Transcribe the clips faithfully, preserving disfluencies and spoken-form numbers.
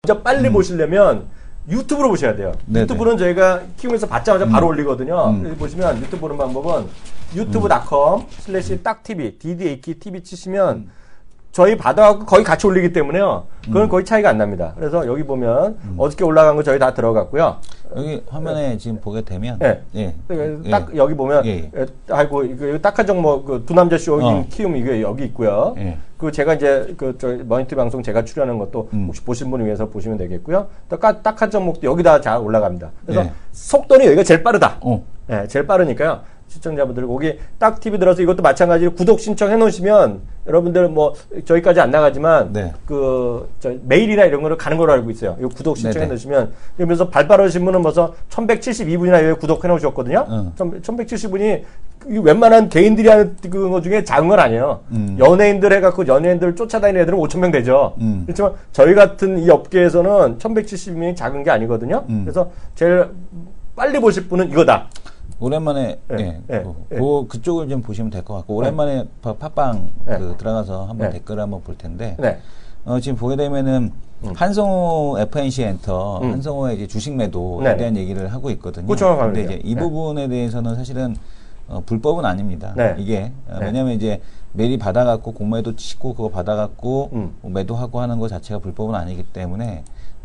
진짜 빨리 음. 보시려면 유튜브로 보셔야 돼요. 네네. 유튜브는 저희가 키움에서 받자마자 음. 바로 올리거든요. 음. 여기 보시면 유튜브 보는 방법은 유튜브 닷컴 슬래시 딱티비 디디에이키 티비 치시면 음. 저희 받아갖고 거의 같이 올리기 때문에요. 그건 음. 거의 차이가 안 납니다. 그래서 여기 보면 음. 어저께 올라간 거 저희 다 들어갔고요. 여기 화면에 네. 지금 보게 되면 네. 예. 딱 예. 여기 보면 예. 아이고 이거 딱한 종목 그 두 남자 쇼 어. 키움 이게 여기 있고요. 예. 그 제가 이제 그 저 머니터 방송 제가 출연하는 것도 음. 혹시 보신 분을 위해서 보시면 되겠고요. 또 딱한 종목도 여기다 잘 올라갑니다. 그래서 예. 속도는 여기가 제일 빠르다. 어. 예, 제일 빠르니까요. 시청자분들 거기 딱 티비 들어서 이것도 마찬가지로 구독 신청해 놓으시면 여러분들 뭐 저희까지 안 나가지만 네. 그 저 메일이나 이런 거를 가는 걸로 알고 있어요. 이 구독 신청해 네네. 놓으시면 그러면서 발빠르신 분은 벌써 천백칠십이 분이나 여기 구독해 놓으셨거든요. 응. 천백칠십 분이 웬만한 개인들이 하는 거 중에 작은 건 아니에요. 음. 연예인들 해갖고 연예인들 쫓아다니는 애들은 오천 명 되죠. 음. 그렇지만 저희 같은 이 업계에서는 천백칠십 명이 작은 게 아니거든요. 음. 그래서 제일 빨리 보실 분은 이거다. 오랜만에 네, 예, 네, 그, 네. 그, 그쪽을 좀 보시면 될 것 같고 오랜만에 네. 팟빵 네. 그 들어가서 한번 네. 댓글을 한번 볼 텐데 네. 어, 지금 보게 되면은 음. 한성호 에프엔씨 엔터 음. 한성호의 이제 주식 매도에 네. 대한 얘기를 하고 있거든요. 그런데 이제 이 네. 부분에 대해서는 사실은 어, 불법은 아닙니다. 네. 이게 어, 왜냐하면 이제 메일이 받아갖고 공매도 치고 그거 받아갖고 음. 뭐 매도하고 하는 것 자체가 불법은 아니기 때문에.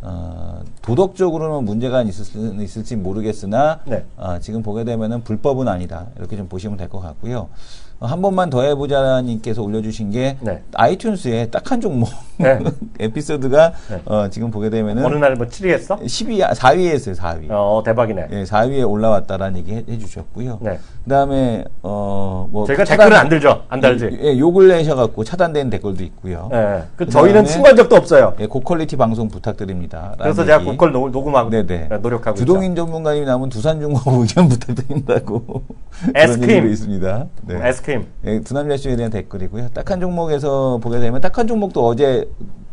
어, 도덕적으로는 문제가 있을, 있을지 모르겠으나 네. 어, 지금 보게 되면은 불법은 아니다 이렇게 좀 보시면 될 것 같고요. 어, 한 번만 더 해보자님께서 올려주신 게 네. 아이튠즈에 딱 한 종목 네. 에피소드가 네. 어, 지금 보게 되면은 어느 날 뭐 칠 위 했어? 십 위, 사 위에 했어요. 사 위. 어 대박이네. 예, 사 위에 올라왔다라는 얘기 해, 해주셨고요. 네. 그다음에 어, 뭐 저희가 차단, 댓글은 안 들죠, 안 달지. 예, 욕을 내셔갖고 차단된 댓글도 있고요. 네. 그 저희는 신고한 적도 없어요. 예, 고퀄리티 방송 부탁드립니다. 그래서 제가 고퀄 녹음하고 네네. 노력하고 주동인 있죠. 전문가님이 나오면 두산중공업 의견 부탁드린다고 에스크림 있습니다. 네. 에스크림. 예, 두 남자 쇼에 대한 댓글이고요. 딱 한 종목에서 보게 되면 딱 한 종목도 어제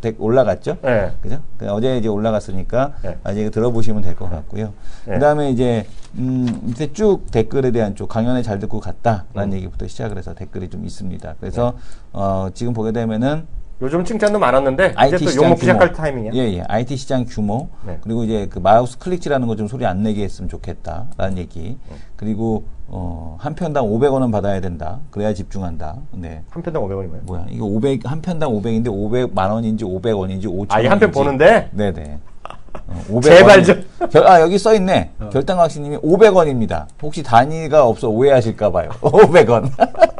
올라갔죠. 네. 그죠? 어제 이제 올라갔으니까 네. 아직 들어보시면 될 것 같고요. 네. 그 다음에 이제, 음, 밑에 쭉 댓글에 대한 쪽, 강연에 잘 듣고 갔다라는 음. 얘기부터 시작을 해서 댓글이 좀 있습니다. 그래서, 네. 어, 지금 보게 되면은 요즘 칭찬도 많았는데 아이티 이제 또 욕먹기 시작할 타이밍이야. 예, 예. 아이티 시장 규모. 네. 그리고 이제 그 마우스 클릭지라는 거 좀 소리 안 내게 했으면 좋겠다라는 얘기. 네. 그리고 어, 한 편당 오백 원은 받아야 된다. 그래야 집중한다. 네. 한 편당 오백 원이 뭐야? 뭐야? 이거 오백 한 편당 오백인데 오백만 원인지 오백 원인지 오천 원인지. 아, 한 편 보는데? 네, 네. 어, 제발 좀. 결, 아, 여기 써 있네. 어. 결당학신님이 오백 원입니다. 혹시 단위가 없어 오해하실까 봐요. 오백 원.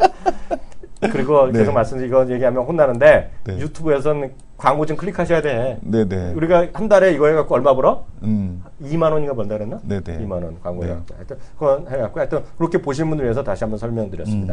그리고 네. 계속 말씀 이거 얘기하면 혼나는데 네. 유튜브에서는 광고 좀 클릭하셔야 돼. 네네. 우리가 한 달에 이거 해갖고 얼마 벌어? 음. 이만 원인가 번다 그랬나? 네네. 이만 원 광고 해갖고. 네. 하여튼 그건 해갖고 하여튼 그렇게 보시는 분들 위해서 다시 한번 설명드렸습니다. 음.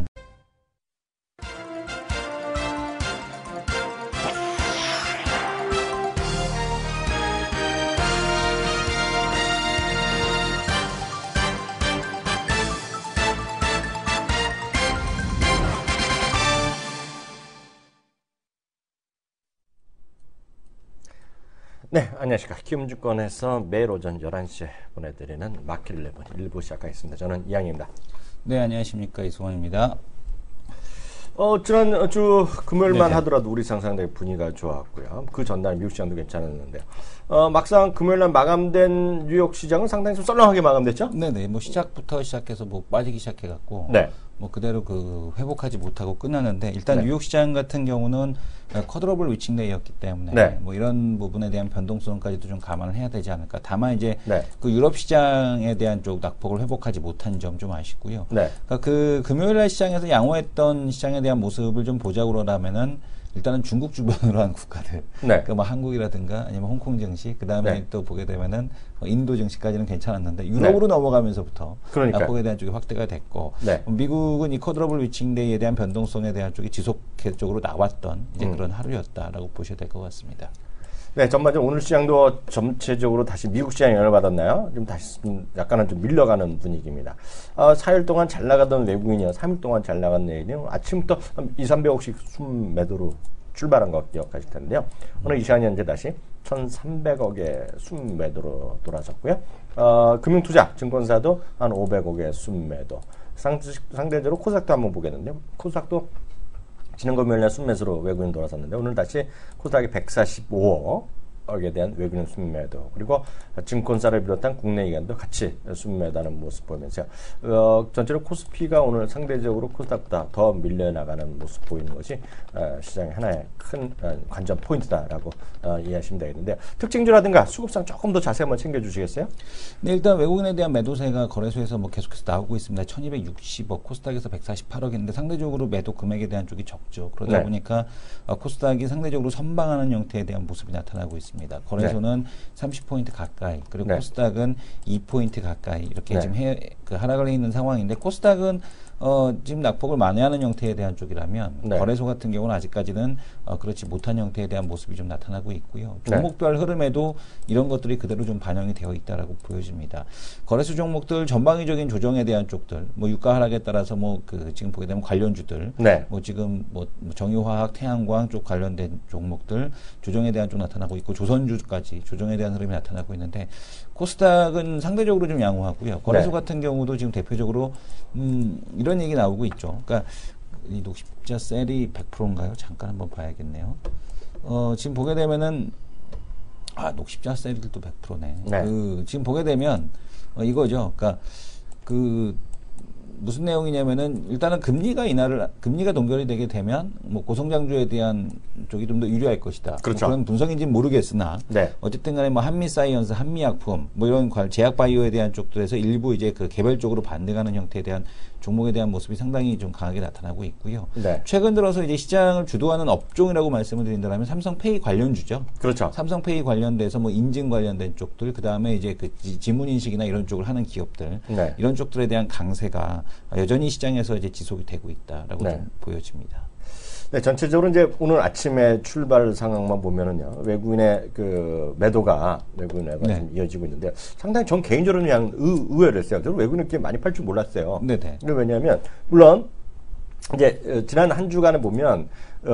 네, 안녕하십니까. 키움증권에서 매일 오전 열한 시에 보내드리는 마켓 십일 일 부 시작하겠습니다. 저는 이양입니다. 네, 안녕하십니까. 이승원입니다. 어, 지난주 금요일만 네네. 하더라도 우리 시장 상당히 분위기가 좋았고요. 그 전날 미국 시장도 괜찮았는데, 어, 막상 금요일날 마감된 뉴욕 시장은 상당히 좀 썰렁하게 마감됐죠? 네네. 뭐 시작부터 시작해서 뭐 빠지기 시작해갖고. 네. 뭐 그대로 그 회복하지 못하고 끝났는데 일단 네. 뉴욕 시장 같은 경우는 쿼드러블 위칭데이였기 때문에 네. 뭐 이런 부분에 대한 변동성까지도 좀 감안을 해야 되지 않을까. 다만 이제 네. 그 유럽 시장에 대한 쪽 낙폭을 회복하지 못한 점 좀 아쉽고요. 네. 그러니까 그 금요일날 시장에서 양호했던 시장에 대한 모습을 좀 보자고 그러라면은 일단은 중국 주변으로 한 국가들, 네. 그러니까 뭐 한국이라든가 아니면 홍콩 증시, 그 다음에 네. 또 보게 되면은 인도 증시까지는 괜찮았는데 유럽으로 네. 넘어가면서부터 낙폭에 대한 쪽이 확대가 됐고 네. 미국은 이 쿼드러블 위칭데이에 대한 변동성에 대한 쪽이 지속적으로 나왔던 이제 음. 그런 하루였다라고 보셔야 될 것 같습니다. 네, 전반적으로 오늘 시장도 전체적으로 다시 미국 시장에 영향을 받았나요? 좀 다시 좀 약간은 좀 밀려가는 분위기입니다. 어, 사 일 동안 잘 나가던 외국인이요, 삼 일 동안 잘 나간 내일은 아침부터 한 이삼백억씩 순 매도로 출발한 거 기억하실 텐데요. 오늘 이 시간이 현재 다시 천삼백억의 순 매도로 돌아섰고요. 어, 금융투자 증권사도 한 오백억의 순 매도. 상, 상대적으로 코스닥도 한번 보겠는데요. 코스닥도 지난 금요일날 순매수로 외국인 돌아섰는데 오늘 다시 코스닥이 백사십오억, 에 대한 외국인 순매도 그리고 증권사를 비롯한 국내 기관도 같이 순매도하는 모습 보이면서 어, 전체로 코스피가 오늘 상대적으로 코스닥보다 더 밀려나가는 모습 보이는 것이 어, 시장의 하나의 큰 어, 관전 포인트다라고 어, 이해하시면 되겠는데 특징주라든가 수급상 조금 더 자세히 한번 챙겨주시겠어요? 네, 일단 외국인에 대한 매도세가 거래소에서 뭐 계속해서 나오고 있습니다. 천이백육십억, 코스닥에서 백사십팔억인데 상대적으로 매도 금액에 대한 쪽이 적죠. 그러다 네. 보니까 어, 코스닥이 상대적으로 선방하는 형태에 대한 모습이 나타나고 있습니다. 거래소는 네. 삼십 포인트 가까이, 그리고 네. 코스닥은 이 포인트 가까이 이렇게 네. 지금 해, 그 하락을 해 있는 상황인데 코스닥은 어, 지금 낙폭을 만회하는 형태에 대한 쪽이라면 네. 거래소 같은 경우는 아직까지는 어, 그렇지 못한 형태에 대한 모습이 좀 나타나고 있고요. 종목별 네. 흐름에도 이런 것들이 그대로 좀 반영이 되어 있다라고 보여집니다. 거래소 종목들 전방위적인 조정에 대한 쪽들, 뭐 유가 하락에 따라서 뭐 그 지금 보게 되면 관련주들, 네. 뭐 지금 뭐 정유화학, 태양광 쪽 관련된 종목들 조정에 대한 쪽 나타나고 있고 조선주까지 조정에 대한 흐름이 나타나고 있는데 코스닥은 상대적으로 좀 양호하고요. 거래소 네. 같은 경우도 지금 대표적으로 음, 이런 얘기 나오고 있죠. 그러니까 이 녹십자 셀이 백 퍼센트인가요? 잠깐 한번 봐야겠네요. 어, 지금 보게 되면은 아 녹십자 셀들도 백 퍼센트네. 네. 그 지금 보게 되면 어, 이거죠. 그러니까 그 무슨 내용이냐면은 일단은 금리가 인하를 금리가 동결이 되게 되면 뭐 고성장주에 대한 쪽이 좀 더 유리할 것이다. 그렇죠. 뭐 그런 분석인지는 모르겠으나 네. 어쨌든간에 뭐 한미 사이언스, 한미 약품 뭐 이런 제약 바이오에 대한 쪽들에서 일부 이제 그 개별적으로 반등하는 형태에 대한 종목에 대한 모습이 상당히 좀 강하게 나타나고 있고요. 네. 최근 들어서 이제 시장을 주도하는 업종이라고 말씀을 드린다면 삼성페이 관련주죠. 그렇죠. 삼성페이 관련돼서 뭐 인증 관련된 쪽들, 그 다음에 이제 그 지문 인식이나 이런 쪽을 하는 기업들, 네. 이런 쪽들에 대한 강세가 여전히 시장에서 이제 지속이 되고 있다라고 네. 좀 보여집니다. 네, 전체적으로 이제 오늘 아침에 출발 상황만 보면은요, 외국인의 그 매도가, 외국인 매도가 네. 좀 이어지고 있는데, 상당히 전 개인적으로는 그냥 의, 의외를 했어요. 저는 외국인 이렇게 많이 팔 줄 몰랐어요. 네네. 근데 왜냐하면, 물론, 이제, 어, 지난 한 주간에 보면,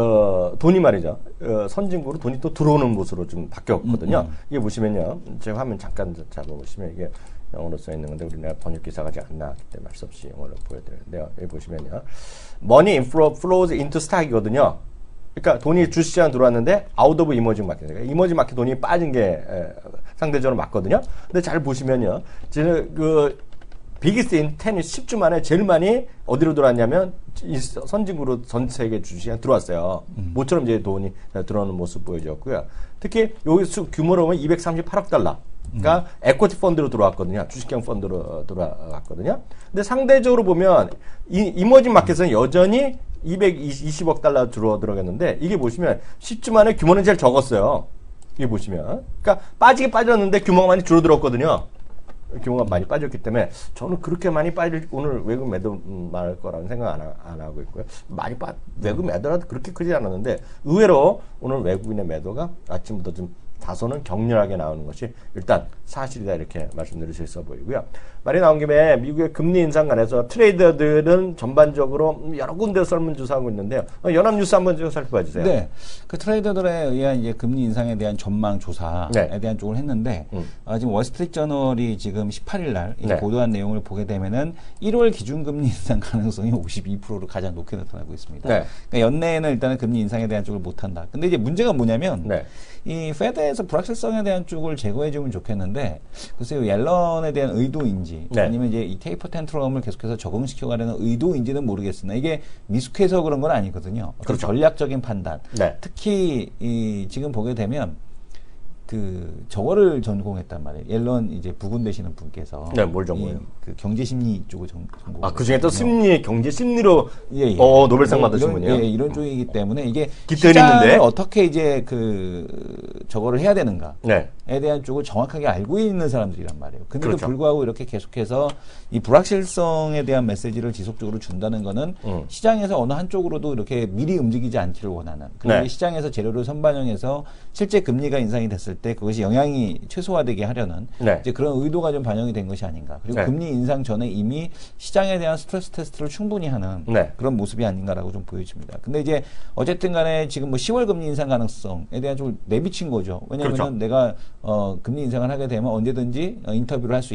어, 돈이 말이죠. 어, 선진국으로 돈이 또 들어오는 모습으로 좀 바뀌었거든요. 음, 음. 이게 보시면요, 제 화면 잠깐 잡아보시면 이게, 영어로 써 있는 건데 우리 내가 번역 기사가 아직 안 나왔기 때문에 할 수 없이 영어로 보여드리는데요. 여기 보시면요, money inflow flows into stock이거든요. 그러니까 돈이 주시장 들어왔는데 out of emerging market, 그러니까 emerging market 돈이 빠진 게 에, 상대적으로 맞거든요. 근데 잘 보시면요, 지금 그 비기스 인 텐이 십 주 만에 제일 많이 어디로 들어왔냐면 이 선진국으로 전 세계 주시장 들어왔어요. 음. 모처럼 이제 돈이 들어오는 모습 보여줬고요. 특히 여기 수 규모로 보면 이백삼십팔억 달러. 그러니까 음. 에코티 펀드로 들어왔거든요. 주식형 펀드로 들어왔거든요. 근데 상대적으로 보면 이 이머징 마켓은 여전히 이백이십억 달러 들어 들어갔는데 이게 보시면 십 주 만에 규모는 제일 적었어요. 이게 보시면, 그러니까 빠지게 빠졌는데 규모가 많이 줄어들었거든요. 규모가 많이 빠졌기 때문에 저는 그렇게 많이 빠질 오늘 외국 매도 많을 거라는 생각 안, 하, 안 하고 있고요. 많이 빠 외국 매도라도 그렇게 크지 않았는데 의외로 오늘 외국인의 매도가 아침부터 좀 다소는 격렬하게 나오는 것이 일단 사실이다, 이렇게 말씀드릴 수 있어 보이고요. 말이 나온 김에 미국의 금리 인상 관해서 트레이더들은 전반적으로 여러 군데 설문조사하고 있는데요. 연합뉴스 한번 좀 살펴봐 주세요. 네, 그 트레이더들에 의한 이제 금리 인상에 대한 전망 조사에 네. 대한 쪽을 했는데 음. 어, 지금 월스트리트저널이 지금 십팔 일 날 네. 보도한 내용을 보게 되면은 일월 기준금리 인상 가능성이 오십이 퍼센트로 가장 높게 나타나고 있습니다. 네. 그러니까 연내에는 일단은 금리 인상에 대한 쪽을 못한다. 근데 이제 문제가 뭐냐면 네. 이 페드에서 불확실성에 대한 쪽을 제거해주면 좋겠는데, 글쎄요, 옐런에 대한 의도인지 네. 아니면 이제 이 테이퍼 텐트럼을 계속해서 적응시켜가려는 의도인지는 모르겠으나 이게 미숙해서 그런 건 아니거든요. 그렇죠. 전략적인 판단. 네. 특히 이 지금 보게 되면 그 저거를 전공했단 말이에요. 옐런 이제 부군 되시는 분께서. 네, 뭘 전공해요? 그 경제 심리 쪽을 전, 전공. 아, 그 중에 또 심리, 경제 심리로 예, 예. 어, 노벨상 예, 받으신 분이요. 예, 이런 쪽이기 때문에 이게 시장을 어떻게 이제 그 저거를 해야 되는가에 네. 대한 쪽을 정확하게 알고 있는 사람들이란 말이에요. 근데도 그렇죠. 불구하고 이렇게 계속해서 이 불확실성에 대한 메시지를 지속적으로 준다는 거는 음. 시장에서 어느 한쪽으로도 이렇게 미리 움직이지 않기를 원하는. 그리고 네. 시장에서 재료를 선반영해서 실제 금리가 인상이 됐을 때 그것이 영향이 최소화되게 하려는 네. 이제 그런 의도가 좀 반영이 된 것이 아닌가. 그리고 네. 금리 인상 전에 이미 시장에 대한 스트레스 테스트를 충분히 하는 네. 그런 모습이 아닌가라고 좀 보여집니다. 근데 이제 어쨌든 간에 지금 뭐 시월 금리 인상 가능성에 대한 좀 내비친 거죠. 왜냐하면 그렇죠. 내가 어, 금리 인상을 하게 되면 언제든지 어, 인터뷰를 할 수 있다.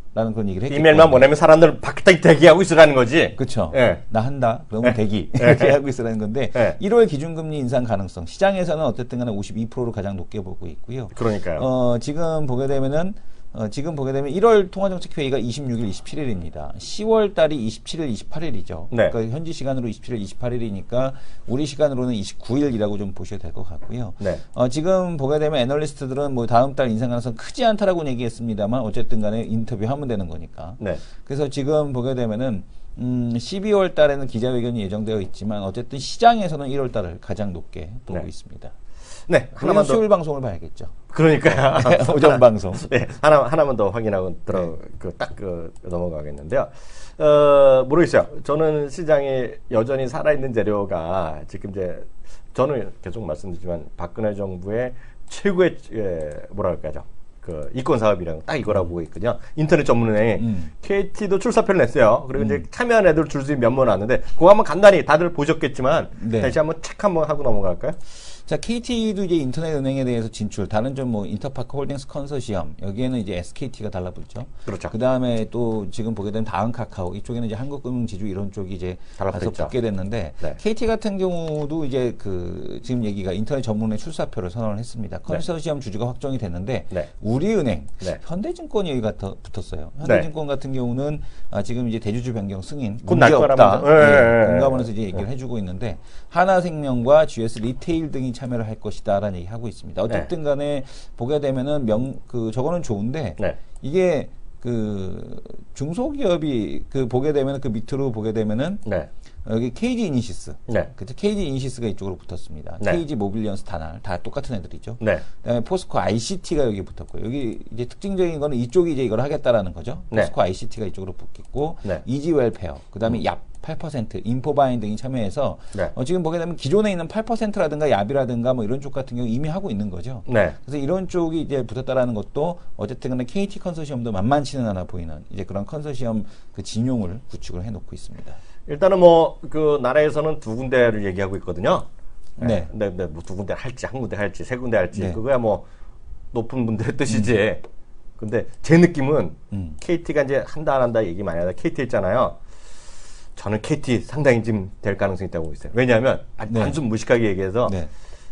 라는 그런 얘기를 했기 이메일만 보내면 사람들 밖에 대기하고 있으라는 거지. 그렇죠. 네. 나 한다. 그러면 네. 대기. 이렇게 네. 하고 있으라는 건데 네. 일월 기준금리 인상 가능성. 시장에서는 어쨌든 간에 오십이 퍼센트로 가장 높게 보고 있고요. 그러니까요. 어, 지금 보게 되면은 어, 지금 보게 되면 일월 통화정책회의가 이십육 일, 이십칠 일입니다. 시월 달이 이십칠 일, 이십팔 일이죠. 네. 그러니까 현지 시간으로 이십칠 일, 이십팔 일이니까 우리 시간으로는 이십구 일이라고 좀 보셔야 될 것 같고요. 네. 어, 지금 보게 되면 애널리스트들은 뭐 다음 달 인상 가능성 크지 않다라고 얘기했습니다만 어쨌든 간에 인터뷰하면 되는 거니까. 네. 그래서 지금 보게 되면은 음, 십이월 달에는 기자회견이 예정되어 있지만 어쨌든 시장에서는 일월 달을 가장 높게 보고 네. 있습니다. 네, 하나만 더 수요일 방송을 봐야겠죠. 그러니까요. 네, 오전 방송. 네, 하나 하나만 더 확인하고 들어 네. 그 딱 그 넘어가겠는데요. 어, 모르겠어요. 저는 시장이 여전히 살아있는 재료가 지금 이제 저는 계속 말씀드리지만 박근혜 정부의 최고의 예, 뭐랄까죠. 그 이권 사업이랑 딱 이거라고 음. 보고 있거든요. 인터넷 전문은행 음. 케이티도 출사표를 냈어요. 그리고 음. 이제 참여한 애들 줄줄이 몇 번 왔는데 그거 한번 간단히 다들 보셨겠지만 네. 다시 한번 체크 한번 하고 넘어갈까요? 자, 케이티도 이제 인터넷 은행에 대해서 진출, 다른 좀 뭐 인터파크 홀딩스 컨소시엄, 여기에는 이제 에스케이티가 달라붙죠. 그렇죠. 그 다음에 또 지금 보게 되면 다음 카카오, 이쪽에는 이제 한국금융지주 이런 쪽이 이제 가서 붙게 됐는데, 네. 케이티 같은 경우도 이제 그 지금 얘기가 인터넷 전문의 출사표를 선언을 했습니다. 컨소시엄 네. 주주가 확정이 됐는데, 네. 우리은행, 네. 현대증권이 여기가 더 붙었어요. 현대증권 네. 같은 경우는 아, 지금 이제 대주주 변경 승인, 문제 없다. 네. 네. 금감원에서 이제 얘기를 네. 해주고 있는데, 하나생명과 지에스 리테일 등이 참여를 할 것이다라는 얘기 하고 있습니다. 어쨌든 간에 보게 되면은 명, 그, 저거는 좋은데, 네. 이게 그 중소기업이 그 보게 되면 그 밑으로 보게 되면은 네. 여기 케이지 이니시스, 네. 그때 케이지 이니시스가 이쪽으로 붙었습니다. 네. 케이지 모빌리언스 다날 다 똑같은 애들이죠. 네. 그다음에 포스코 아이씨티가 여기 붙었고요. 여기 이제 특징적인 거는 이쪽이 이제 이걸 하겠다라는 거죠. 네. 포스코 아이씨티가 이쪽으로 붙겠고, 네. 이지웰페어, 그다음에 음. 얍 팔 퍼센트, 인포바인 등이 참여해서 네. 어, 지금 보게 되면 기존에 있는 팔 퍼센트라든가 얍이라든가 뭐 이런 쪽 같은 경우 이미 하고 있는 거죠. 네. 그래서 이런 쪽이 이제 붙었다라는 것도 어쨌든 간에 케이티 컨소시엄도 만만치는 않아 보이는 이제 그런 컨소시엄 그 진용을 구축을 해놓고 있습니다. 일단은 뭐 그 나라에서는 두 군데를 얘기하고 있거든요. 네. 네, 네, 뭐 두 군데 할지 한 군데 할지 세 군데 할지 네. 그거야 뭐 높은 분들의 뜻이지. 음. 근데 제 느낌은 음. 케이티가 이제 한다 안 한다 얘기 많이 하다 케이티 했잖아요. 저는 케이티 상당히 지금 될 가능성이 있다고 보고 있어요. 왜냐하면 네. 단순 무식하게 얘기해서 네.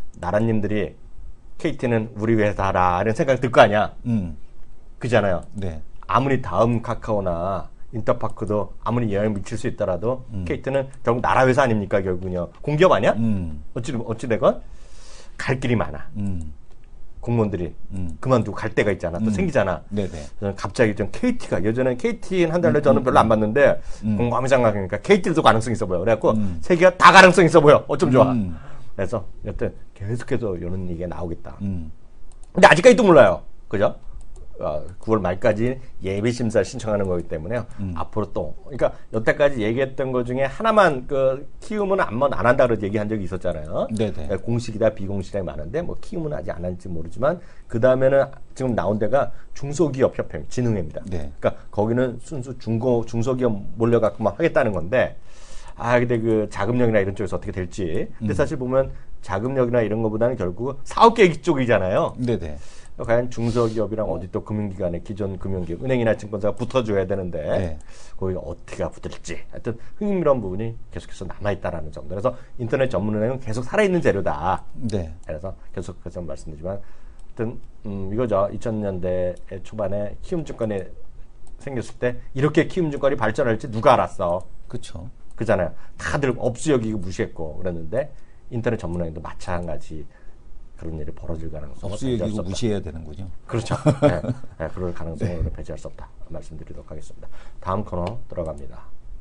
나라님들이 케이티는 우리 회사라 이런 생각이 들 거 아니야. 음. 그잖아요. 네. 아무리 다음 카카오나 인터파크도 아무리 영향을 미칠 수 있더라도 음. 케이티는 결국 나라 회사 아닙니까 결국은요. 공기업 아니야? 음. 어찌 어찌되건 갈 길이 많아. 음. 공무원들이 음. 그만두고 갈 때가 있잖아. 또 음. 생기잖아. 네네. 저는 갑자기 좀 케이티가 예전에 케이티는 한 달에 음. 저는 별로 안 봤는데 음. 공감이 생각하니까 케이티도 가능성 있어 보여. 그래갖고 음. 세 개가 다 가능성 있어 보여. 어쩜 좋아. 음. 그래서 여튼 계속해서 이런 얘기가 나오겠다. 음. 근데 아직까지도 몰라요. 그죠? 어, 구월 말까지 예비 심사 신청하는 거기 때문에요. 음. 앞으로 또 그러니까 여태까지 얘기했던 것 중에 하나만 그 키움은 안만 안 한다 그런 얘기한 적이 있었잖아요. 네네. 공식이다 비공식이다 많은데 뭐 키움은 아직 안 할지 모르지만 그 다음에는 지금 나온 데가 중소기업 협회 진흥회입니다. 네. 그러니까 거기는 순수 중고 중소기업 몰려갖고 막 하겠다는 건데 아 근데 그 자금력이나 이런 쪽에서 어떻게 될지. 근데 음. 사실 보면 자금력이나 이런 거보다는 결국 사업 계획 쪽이잖아요. 네네. 과연 중소기업이랑 어디 또 금융기관에 기존 금융기업, 은행이나 증권사가 붙어줘야 되는데 네. 거기가 어떻게 붙을지 하여튼 흥미로운 부분이 계속해서 남아있다라는 정도. 그래서 인터넷 전문은행은 계속 살아있는 재료다. 네. 그래서 계속해서 말씀드리지만 하여튼 음, 이거죠. 이천 년대 초반에 키움증권이 생겼을 때 이렇게 키움증권이 발전할지 누가 알았어. 그렇죠. 그잖아요. 다들 업수 여기고 무시했고 그랬는데 인터넷 전문은행도 마찬가지 그런 일이 벌어질 가능성을 없이 얘기고 무시해야 되는군요. 그렇죠. 네, 네, 그럴 가능성을 네. 배제할 수 없다 말씀드리도록 하겠습니다. 다음 코너 들어갑니다.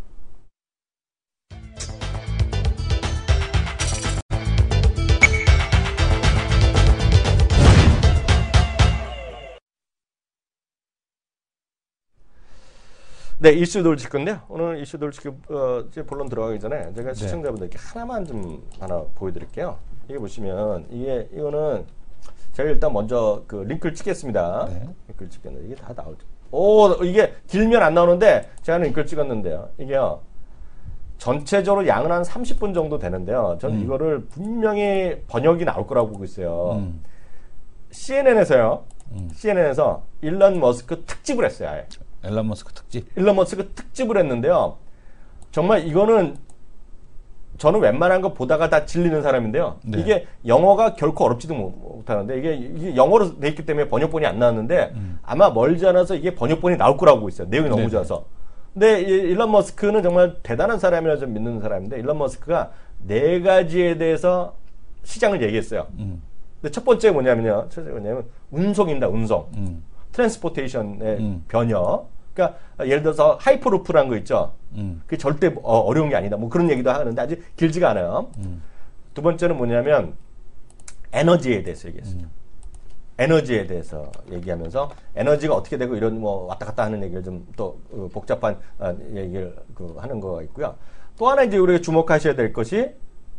네, 이슈 돌칠 건데요. 오늘 이슈 돌칠 어, 제 본론 들어가기 전에 제가 시청자분들께 네. 하나만 좀 하나 보여드릴게요. 이게 보시면 이게 이거는 제가 일단 먼저 그 링크를 찍겠습니다. 네. 링크를 찍겠는데 이게 다 나오죠. 오 이게 길면 안 나오는데 제가 링크를 찍었는데요. 이게요 전체적으로 양은 한 삼십 분 정도 되는데요. 저는 음. 이거를 분명히 번역이 나올 거라고 보고 있어요. 음. 씨엔엔에서요. 음. 씨엔엔에서 일론 머스크 특집을 했어요. 아예. 일론 머스크 특집. 일론 머스크 특집을 했는데요. 정말 이거는 저는 웬만한 거 보다가 다 질리는 사람인데요. 네. 이게 영어가 결코 어렵지도 못하는데 이게, 이게 영어로 돼 있기 때문에 번역본이 안 나왔는데 음. 아마 멀지 않아서 이게 번역본이 나올 거라고 보고 있어요. 내용이 너무 네네. 좋아서. 근데 이 일론 머스크는 정말 대단한 사람이라 좀 믿는 사람인데 일론 머스크가 네 가지에 대해서 시장을 얘기했어요. 음. 근데 첫 번째 뭐냐면요. 첫 번째 뭐냐면 운송입니다. 운송. 음. 트랜스포테이션의 음. 변형. 그러니까 예를 들어서 하이퍼루프라는 거 있죠. 음. 그게 절대 어, 어려운 게 아니다. 뭐 그런 얘기도 하는데 아직 길지가 않아요. 음. 두 번째는 뭐냐면 에너지에 대해서 얘기했습니다. 음. 에너지에 대해서 얘기하면서 에너지가 어떻게 되고 이런 뭐 왔다 갔다 하는 얘기를 좀 또 어, 복잡한 어, 얘기를 그 하는 거가 있고요. 또 하나 이제 우리가 주목하셔야 될 것이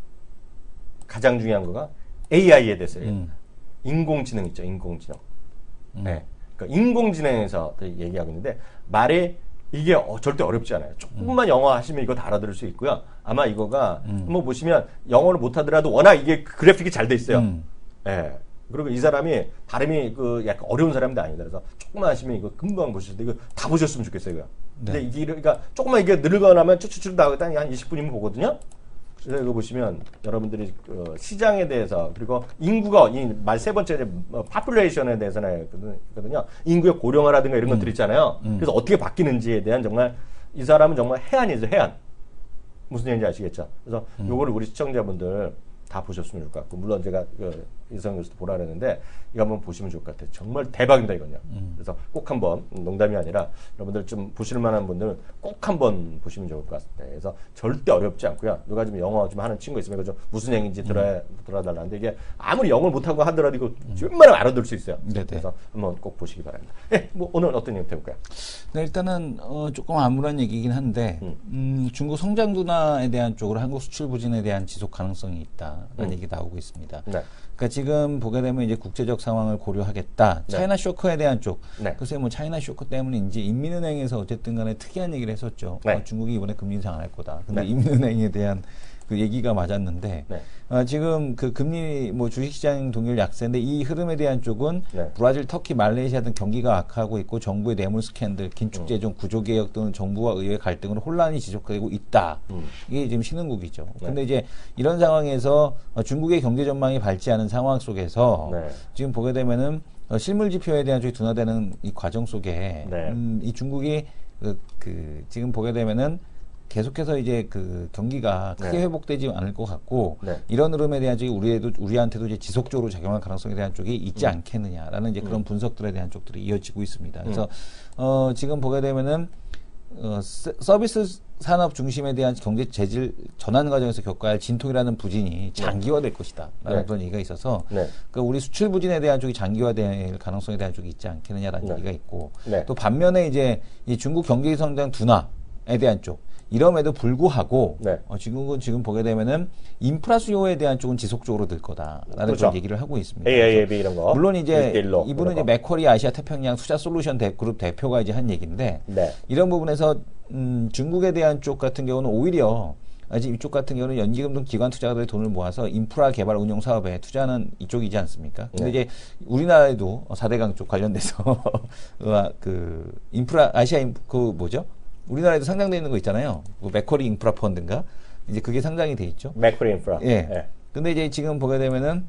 가장 중요한 거가 에이아이에 대해서 음. 인공지능 있죠. 인공지능. 음. 네. 그러니까 인공지능에서 얘기하고 있는데 말이 이게 어, 절대 어렵지 않아요. 조금만 음. 영어 하시면 이거 다 알아들을 수 있고요. 아마 이거가 음. 한번 보시면 영어를 못하더라도 워낙 이게 그래픽이 잘 돼 있어요. 음. 네. 그리고 이 사람이 발음이 그 약간 어려운 사람도 아니다. 그래서 조금만 하시면 이거 금방 보실 때 이거 다 보셨으면 좋겠어요. 이거. 네. 근데 이게 그러니까 조금만 이게 늘거나면 쭉쭉쭉 나오다 한 이십 분이면 보거든요. 그래서 이거 보시면 여러분들이 어, 시장에 대해서 그리고 인구가 이 말 세 번째 파퓰레이션에 대해서는 있거든요. 인구의 고령화라든가 이런 음. 것들 있잖아요. 음. 그래서 어떻게 바뀌는지에 대한 정말 이 사람은 정말 해안이죠. 해안. 무슨 얘기인지 아시겠죠? 그래서 음. 요거를 우리 시청자분들 다 보셨으면 좋을 것 같고 물론 제가 그 이성 뉴스도 보라 그랬는데 이거 한번 보시면 좋을 것 같아요. 정말 대박입니다 이건요. 음. 그래서 꼭 한번 농담이 아니라 여러분들 좀 보실 만한 분들은 꼭 한번 보시면 좋을 것 같습니다. 그래서 절대 어렵지 않고요. 누가 좀 영어 좀 하는 친구 있으면 좀 무슨 얘기인지 들어야 음. 들어달라는데 이게 아무리 영어를 못하고 하더라도 이거 웬만하면 알아들 수 있어요. 네네. 그래서 한번 꼭 보시기 바랍니다. 네, 뭐 오늘 어떤 얘기 해볼까요? 네, 일단은 어, 조금 암울한 얘기긴 한데 음. 음, 중국 성장 둔화에 대한 쪽으로 한국 수출 부진에 대한 지속 가능성이 있다라는 음. 얘기 나오고 있습니다. 네. 그러니까 지금 보게 되면 이제 국제적 상황을 고려하겠다. 네. 차이나 쇼크에 대한 쪽. 네. 글쎄 뭐 차이나 쇼크 때문인지 인민은행에서 어쨌든 간에 특이한 얘기를 했었죠. 네. 어, 중국이 이번에 금리 인상 안 할 거다. 근데 네. 인민은행에 대한 그 얘기가 맞았는데 네. 어, 지금 그 금리 뭐 주식시장 동일 약세인데 이 흐름에 대한 쪽은 네. 브라질, 터키, 말레이시아 등 경기가 악화하고 있고 정부의 뇌물 스캔들, 긴축재정, 음. 구조개혁 또는 정부와 의회 갈등으로 혼란이 지속되고 있다. 음. 이게 지금 신흥국이죠. 네. 근데 이제 이런 상황에서 어, 중국의 경제 전망이 밝지 않은 상황 속에서 네. 지금 보게 되면은 어, 실물 지표에 대한 쪽이 둔화되는 이 과정 속에 네. 음, 이 중국이 그, 그 지금 보게 되면은 계속해서 이제 그 경기가 크게 네. 회복되지 않을 것 같고 네. 이런 흐름에 대한 쪽이 우리에도 우리한테도 이제 지속적으로 작용할 가능성에 대한 쪽이 있지 음. 않겠느냐라는 이제 그런 음. 분석들에 대한 쪽들이 이어지고 있습니다. 그래서 음. 어 지금 보게 되면은 어 서비스 산업 중심에 대한 경제 재질 전환 과정에서 겪어야 할 진통이라는 부진이 장기화될 네. 것이다라는 네. 그런 얘기가 있어서 네. 그러니까 우리 수출 부진에 대한 쪽이 장기화될 가능성에 대한 쪽이 있지 않겠느냐라는 네. 얘기가 있고 네. 또 반면에 이제 이 중국 경기 성장 둔화에 대한 쪽 이럼에도 불구하고 네. 어, 지금은 지금 보게 되면은 인프라 수요에 대한 쪽은 지속적으로 늘 거다라는 그렇죠. 그런 얘기를 하고 있습니다. 에이아이에이비 이런 거. 물론 이제 이분은 이제 맥쿼리 아시아 태평양 투자 솔루션 대, 그룹 대표가 이제 한 얘기인데 네. 이런 부분에서 음, 중국에 대한 쪽 같은 경우는 오히려 아직 이쪽 같은 경우는 연기금 등 기관 투자자들의 돈을 모아서 인프라 개발 운영 사업에 투자하는 이쪽이지 않습니까? 근데 네. 이제 우리나라에도 사대강 쪽 관련돼서 그 인프라 아시아 인, 그 뭐죠? 우리나라에도 상장되어 있는 거 있잖아요. 뭐 맥쿼리 인프라 펀드인가? 이제 그게 상장이 돼 있죠. 맥쿼리 인프라. 예. 예. 근데 이제 지금 보게 되면은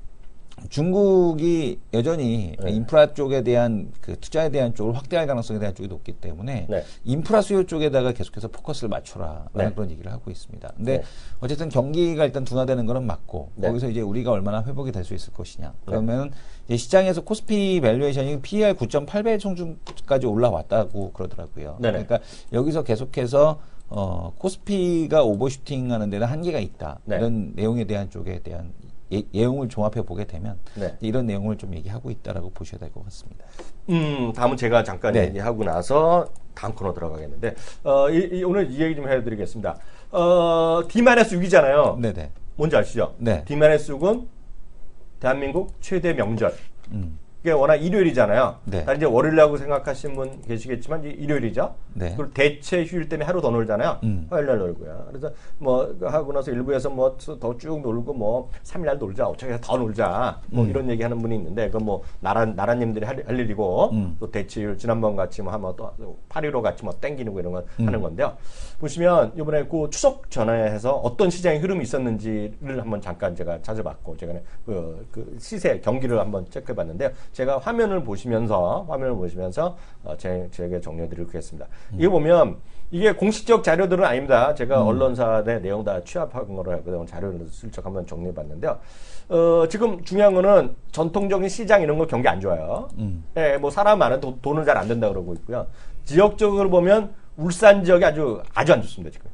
중국이 여전히 네. 인프라 쪽에 대한 그 투자에 대한 쪽을 확대할 가능성에 대한 쪽이 높기 때문에 네. 인프라 수요 쪽에다가 계속해서 포커스를 맞춰라라는 네. 그런 얘기를 하고 있습니다. 근데 네. 어쨌든 경기가 일단 둔화되는 거는 맞고 네. 거기서 이제 우리가 얼마나 회복이 될 수 있을 것이냐. 그러면 이제 시장에서 코스피 밸류에이션이 피이알 구 점 팔 배 청중까지 올라왔다고 그러더라고요. 네네. 그러니까 여기서 계속해서 어, 코스피가 오버슈팅 하는 데는 한계가 있다. 네. 이런 내용에 대한 쪽에 대한 예, 내용을 종합해 보게 되면 네. 이런 내용을 좀 얘기하고 있다라고 보셔야 될 것 같습니다. 음, 다음은 제가 잠깐 네. 얘기하고 나서 다음 코너 들어가겠는데 어, 이, 이, 오늘 이 얘기 좀 해드리겠습니다. 어, 디 육이잖아요. 네네. 뭔지 아시죠? 네. 디 육은 대한민국 최대 명절. 음. 이게 워낙 일요일이잖아요. 네. 나 이제 월요일이라고 생각하시는 분 계시겠지만 이제 일요일이죠. 네. 그리고 대체 휴일 때문에 하루 더 놀잖아요. 음. 화요일날 놀고요. 그래서 뭐 하고 나서 일부에서 뭐 더 쭉 놀고 뭐 삼일날 놀자, 어차피 더 놀자, 뭐 음. 이런 얘기하는 분이 있는데 그건 뭐 나라 나라님들이 할, 할 일이고 음. 또 대체 휴일 지난번 같이 뭐 하면 또 팔일오 같이 뭐 땡기는 거 이런 거 음. 하는 건데요. 보시면 이번에 그 추석 전에해서 어떤 시장의 흐름이 있었는지를 한번 잠깐 제가 찾아봤고 제가 그, 그 시세 경기를 한번 체크해봤는데요. 제가 화면을 보시면서 화면을 보시면서 어, 제, 제게 정리해드리도록 하겠습니다. 음. 이거 보면 이게 공식적 자료들은 아닙니다. 제가 음. 언론사의 내용 다 취합한 거로 자료를 슬쩍 한번 정리해봤는데요. 어, 지금 중요한 거는 전통적인 시장 이런 거 경기 안 좋아요. 음. 예, 뭐 사람 많은 도, 돈은 잘 안 된다 그러고 있고요. 지역적으로 보면 울산 지역이 아주 아주 안 좋습니다 지금.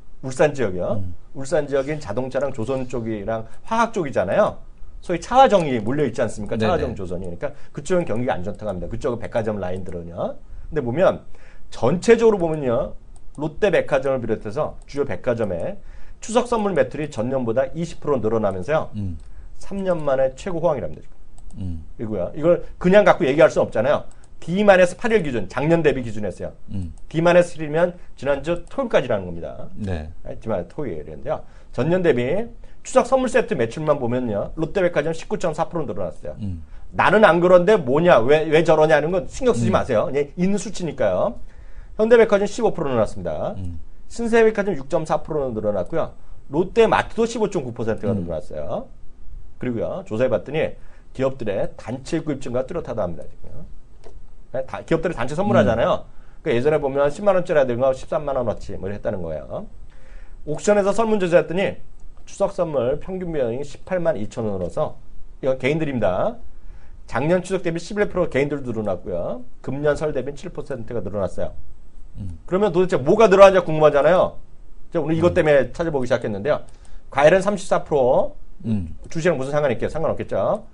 울산 지역이요. 음. 울산 지역인 자동차랑 조선 쪽이랑 화학 쪽이잖아요. 소위 차화정이 몰려 있지 않습니까? 네네. 차화정 조선이. 그러니까 그쪽은 경기가 안 좋다고 합니다. 그쪽은 백화점 라인들은요. 근데 보면 전체적으로 보면요. 롯데백화점을 비롯해서 주요 백화점에 추석 선물 매출이 전년보다 이십 퍼센트 늘어나면서요. 음. 삼 년 만에 최고 호황이랍니다. 지금. 음. 이거요. 이걸 그냥 갖고 얘기할 수 없잖아요. D-팔 일 기준, 작년 대비 기준했어요. 음. D-칠 일이면 지난주 토요일까지라는 겁니다. 네. D-만 토요일인데요. 전년 대비 추석 선물 세트 매출만 보면요. 롯데백화점 십구 점 사 퍼센트 늘어났어요. 음. 나는 안 그런데 뭐냐, 왜, 왜 저러냐는 건 신경 쓰지 음. 마세요. 그냥 있는 수치니까요. 현대백화점 십오 퍼센트 늘어났습니다. 음. 신세백화점 육 점 사 퍼센트 늘어났고요. 롯데마트도 십오 점 구 퍼센트가 음. 늘어났어요. 그리고요. 조사해봤더니 기업들의 단체 구입 증가가 뚜렷하다 합니다. 지금. 다, 기업들이 단체 선물하잖아요. 음. 그러니까 예전에 보면 십만 원짜리라든가 십삼만 원어치 뭐 했다는 거예요. 옥션에서 설문조사 했더니 추석 선물 평균 비용이 십팔만 이천 원으로서 이건 개인들입니다. 작년 추석 대비 십일 퍼센트 개인들도 늘어났고요. 금년 설 대비 칠 퍼센트가 늘어났어요. 음. 그러면 도대체 뭐가 늘어나는지 궁금하잖아요. 제가 오늘 이것 때문에 음. 찾아보기 시작했는데요. 과일은 삼십사 퍼센트, 음. 주식이랑 무슨 상관이 있겠어요? 상관없겠죠.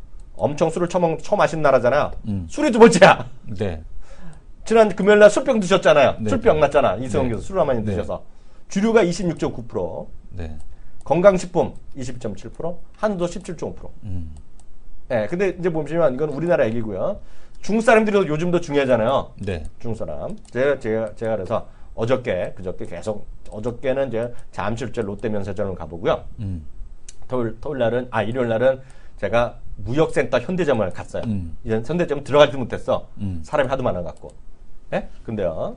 엄청 술을 처먹, 처음 마신 나라잖아요. 음. 술이 두 번째야. 네. 지난 금요일날 술병 드셨잖아요. 네. 술병 났잖아. 이승원 네. 교수 술을 많이 드셔서. 네. 주류가 이십육 점 구 퍼센트. 네. 건강식품 이십 점 칠 퍼센트. 한도 십칠 점 오 퍼센트. 음. 네, 근데 이제 보시면 이건 우리나라 얘기고요. 중국 사람들이 요즘 더 중요하잖아요. 네. 중국 사람. 제가, 제가, 제가 그래서 어저께, 그저께 계속, 어저께는 이제 잠실제 롯데면세점을 가보고요. 음. 토요일, 토요일 날은, 아, 일요일 날은 제가 무역센터 현대점을 갔어요. 음. 이제 현대점 들어가지 못했어. 음. 사람이 하도 많아갖고. 예? 근데요.